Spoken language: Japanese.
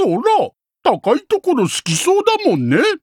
そら、高いところ好きそうだもんね。